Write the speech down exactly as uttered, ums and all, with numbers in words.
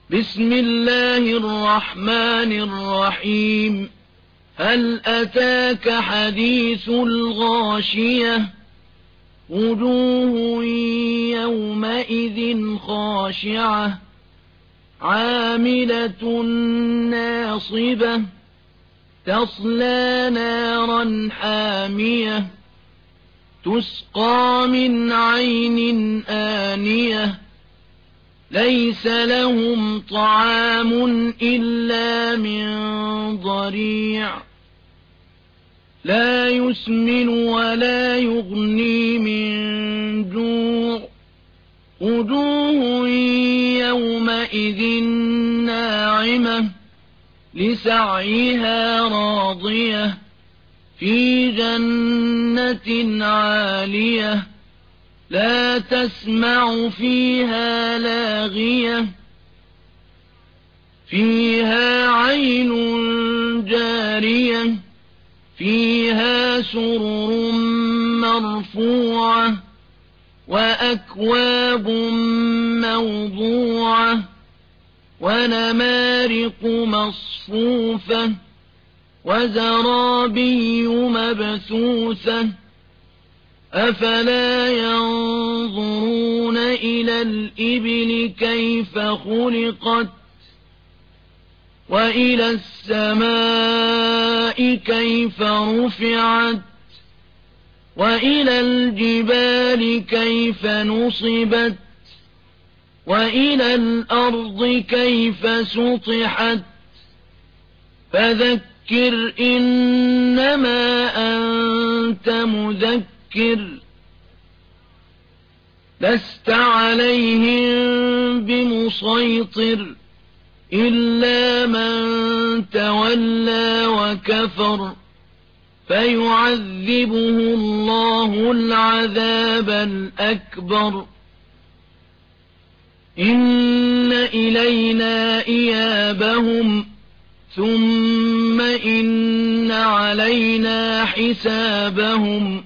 بسم الله الرحمن الرحيم هل أتاك حديث الغاشية وجوه يومئذ خاشعة عاملة ناصبة تصلى نارا حامية تسقى من عين آنية ليس لهم طعام إلا من ضريع لا يسمن ولا يغني من جوع وجوه يومئذ ناعمة لسعيها راضية في جنة عالية لا تسمع فيها لاغية فيها عين جارية فيها سرر مرفوعة وأكواب موضوعة ونمارق مصفوفة وزرابي مبثوثة أفلا ينظرون إلى الإبل كيف خلقت وإلى السماء كيف رفعت وإلى الجبال كيف نصبت وإلى الأرض كيف سطحت فذكر إنما أنت مذكر لست عليهم بمسيطر إلا من تولى وكفر فيعذبه الله العذاب الأكبر إن إلينا إيابهم ثم إن علينا حسابهم